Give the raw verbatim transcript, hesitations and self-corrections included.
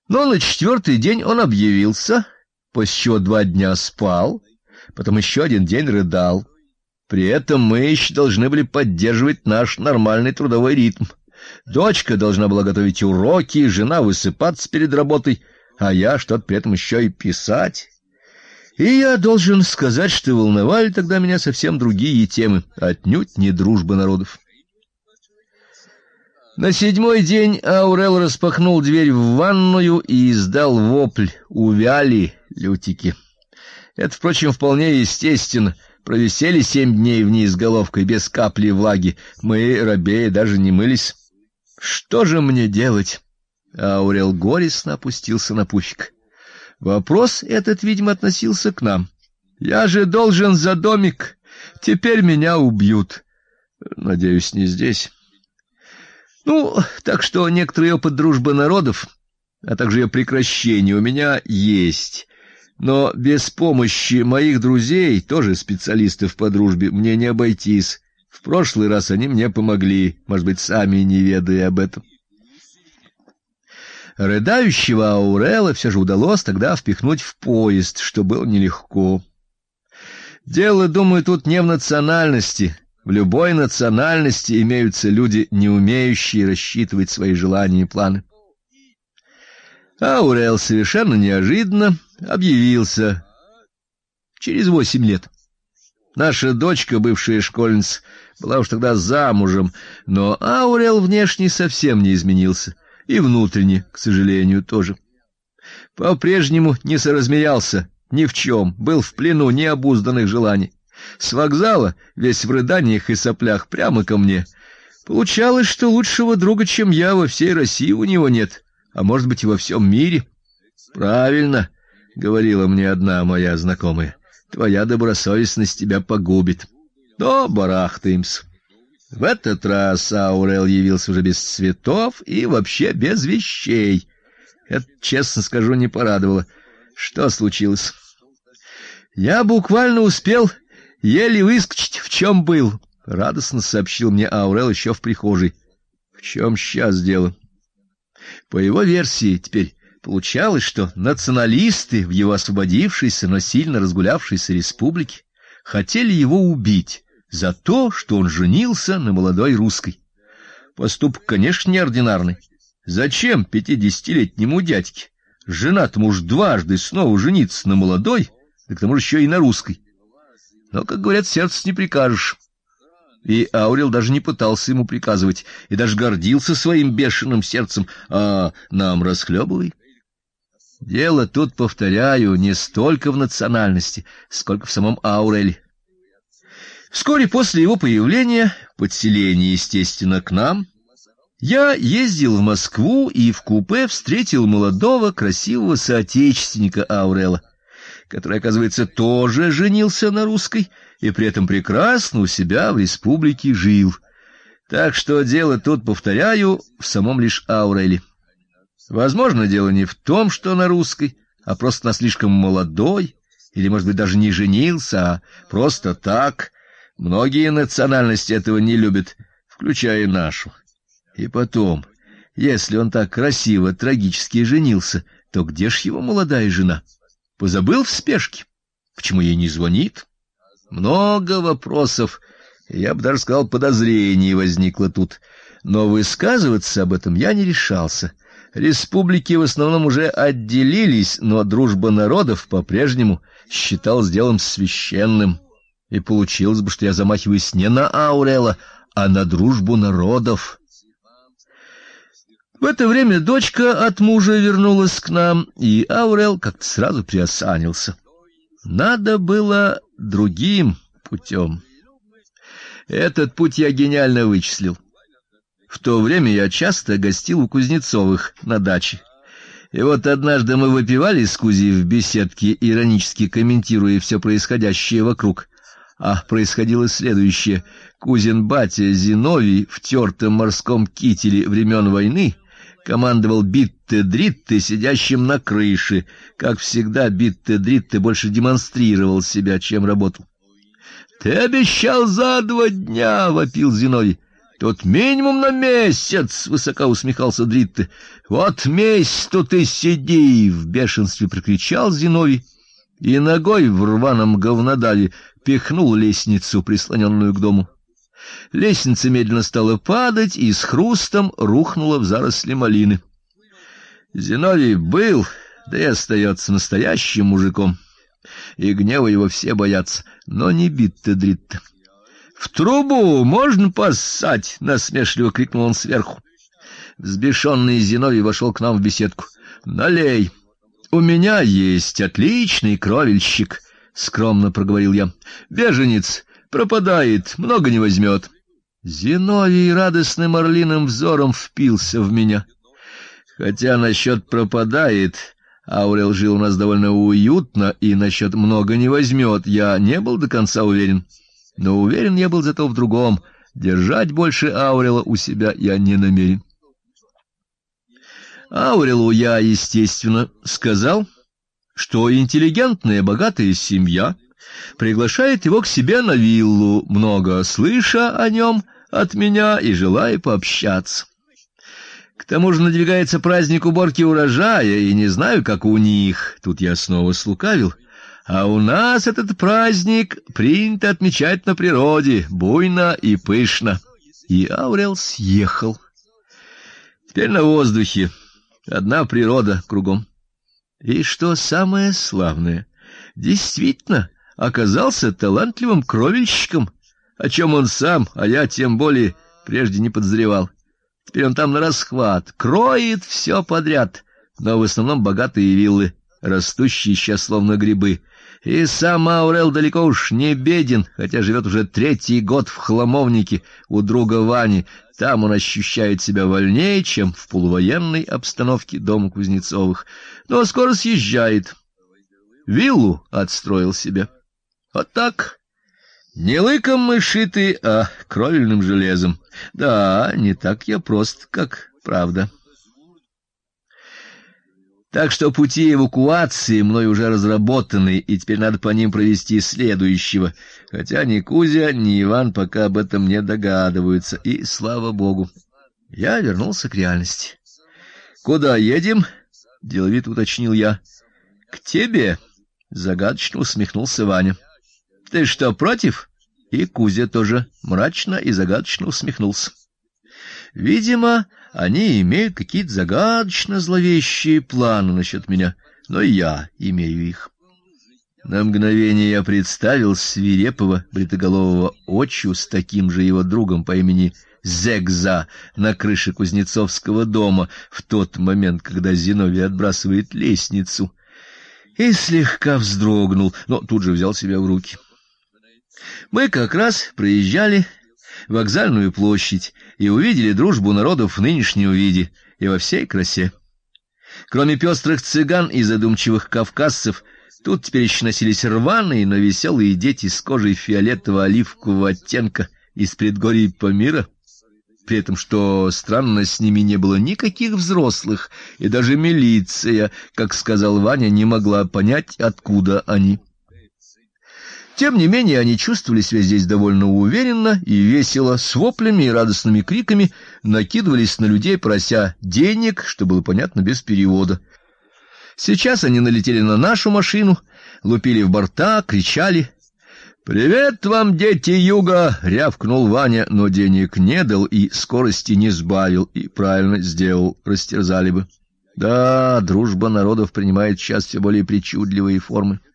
Но на четвертый день он объявился, после чего два дня спал, потом еще один день рыдал. При этом мы еще должны были поддерживать наш нормальный трудовой ритм. Дочка должна была готовить уроки, жена высыпаться перед работой, а я что-то при этом еще и писать. И я должен сказать, что волновали тогда меня совсем другие темы, отнюдь не дружба народов. На седьмой день Аурел распахнул дверь в ванную и издал вопль: «Увяли, лютики!» Это, впрочем, вполне естественно. Провисели семь дней вниз головкой без капли влаги. Мы, рабеи, даже не мылись. Что же мне делать? Аурел горестно опустился на пуфик. Вопрос этот, видимо, относился к нам. Я же должен за домик. Теперь меня убьют. Надеюсь, не здесь. Ну, так что некоторый опыт дружбы народов, а также ее прекращение у меня есть. Но без помощи моих друзей, тоже специалистов по дружбе, мне не обойтись. В прошлый раз они мне помогли, может быть, сами не ведая об этом. Рыдающего Аурела все же удалось тогда впихнуть в поезд, что было нелегко. Дело, думаю, тут не в национальности. В любой национальности имеются люди, не умеющие рассчитывать свои желания и планы. Аурел совершенно неожиданно объявился через восемь лет. Наша дочка, бывшая школьница, была уж тогда замужем, но Аурел внешне совсем не изменился, и внутренне, к сожалению, тоже. По-прежнему не соразмерялся ни в чем, был в плену необузданных желаний. С вокзала, весь в рыданиях и соплях, прямо ко мне. Получалось, что лучшего друга, чем я, во всей России у него нет, а может быть и во всем мире. Правильно говорила мне одна моя знакомая: твоя добросовестность тебя погубит. Но барахтаемся. В этот раз Аурел явился уже без цветов и вообще без вещей. Это, честно скажу, не порадовало. Что случилось? Я буквально успел еле выскочить, в чем был, радостно сообщил мне Аурел еще в прихожей. В чем сейчас дело? По его версии, теперь получалось, что националисты в его освободившейся, но сильно разгулявшейся республике хотели его убить за то, что он женился на молодой русской. Поступок, конечно, неординарный. Зачем пятидесятилетнему дядьке, женатому уж дважды, снова жениться на молодой, да к тому же еще и на русской? Но, как говорят, сердцу не прикажешь. И Аурел даже не пытался ему приказывать, и даже гордился своим бешеным сердцем. А нам расхлебывай. Дело тут, повторяю, не столько в национальности, сколько в самом Ауреле. Вскоре после его появления, подселения, естественно, к нам, я ездил в Москву и в купе встретил молодого красивого соотечественника Аурела, который, оказывается, тоже женился на русской и при этом прекрасно у себя в республике жил. Так что дело тут, повторяю, в самом лишь Ауреле. Возможно, дело не в том, что на русской, а просто на слишком молодой, или, может быть, даже не женился, а просто так. Многие национальности этого не любят, включая нашу. И потом, если он так красиво, трагически женился, то где ж его молодая жена? Позабыл в спешке? Почему ей не звонит? Много вопросов, я бы даже сказал, подозрений возникло тут. Но высказываться об этом я не решался. Республики в основном уже отделились, но дружба народов по-прежнему считалась делом священным. И получилось бы, что я замахиваюсь не на Аурела, а на дружбу народов. В это время дочка от мужа вернулась к нам, и Аурел как-то сразу приосанился. Надо было другим путем. Этот путь я гениально вычислил. В то время я часто гостил у Кузнецовых на даче. И вот однажды мы выпивали с Кузей в беседке, иронически комментируя все происходящее вокруг. А происходило следующее: Кузин батя Зиновий в тертом морском кителе времен войны командовал Битте-Дритте, сидящим на крыше. Как всегда, Битте-Дритте больше демонстрировал себя, чем работал. — Ты обещал за два дня, — вопил Зиновий. — Тут минимум на месяц, — высоко усмехался Дритте. — Вот месяц тут и сиди, — в бешенстве прокричал Зиновий и ногой в рваном говнодаве пихнул лестницу, прислоненную к дому. Лестница медленно стала падать и с хрустом рухнула в заросли малины. Зиновий был, да и остается настоящим мужиком, и гнева его все боятся, но не Битте Дритте. — В трубу можно поссать! — насмешливо крикнул он сверху. Взбешенный Зиновий вошел к нам в беседку. — Налей! — У меня есть отличный кровельщик, — скромно проговорил я. — Беженец пропадает, много не возьмет. Зиновий радостным орлиным взором впился в меня. Хотя насчет пропадает, Аурел жил у нас довольно уютно, и насчет много не возьмет я не был до конца уверен. Но уверен я был зато в другом. Держать больше Аурела у себя я не намерен. Аурелу я, естественно, сказал, что интеллигентная, богатая семья приглашает его к себе на виллу, много слыша о нем от меня и желая пообщаться. К тому же надвигается праздник уборки урожая, и не знаю, как у них, тут я снова слукавил, а у нас этот праздник принято отмечать на природе, буйно и пышно. И Аурел съехал. Теперь на воздухе. Одна природа кругом. И что самое славное, действительно оказался талантливым кровельщиком, о чем он сам, а я тем более прежде не подозревал. Теперь он там на расхват, кроет все подряд, но в основном богатые виллы, растущие сейчас словно грибы. И сам Аурел далеко уж не беден, хотя живет уже третий год в Хламовнике у друга Вани. Там он ощущает себя вольнее, чем в полувоенной обстановке дома Кузнецовых. Но скоро съезжает. Виллу отстроил себе. Вот так. Не лыком мы шиты, а кровельным железом. Да, не так я прост, как правда. Так что пути эвакуации мной уже разработаны, и теперь надо по ним провести следующего. Хотя ни Кузя, ни Иван пока об этом не догадываются, и слава богу. Я вернулся к реальности. — Куда едем? — деловито уточнил я. — К тебе, — загадочно усмехнулся Ваня. — Ты что, против? И Кузя тоже мрачно и загадочно усмехнулся. Видимо, они имеют какие-то загадочно зловещие планы насчет меня, но и я имею их. На мгновение я представил свирепого бритоголового Очу с таким же его другом по имени Зегза на крыше Кузнецовского дома в тот момент, когда Зиновий отбрасывает лестницу, и слегка вздрогнул, но тут же взял себя в руки. Мы как раз проезжали Вокзальную площадь и увидели дружбу народов в нынешнем виде и во всей красе. Кроме пестрых цыган и задумчивых кавказцев, тут теперь еще носились рваные, но веселые дети с кожей фиолетово-оливкового оттенка из предгорий Памира, при этом, что странно, с ними не было никаких взрослых, и даже милиция, как сказал Ваня, не могла понять, откуда они. Тем не менее, они чувствовали себя здесь довольно уверенно и весело, с воплями и радостными криками накидывались на людей, прося денег, что было понятно без перевода. Сейчас они налетели на нашу машину, лупили в борта, кричали. «Привет вам, дети юга!» — рявкнул Ваня, но денег не дал и скорости не сбавил, и правильно сделал, растерзали бы. Да, дружба народов принимает сейчас все более причудливые формы.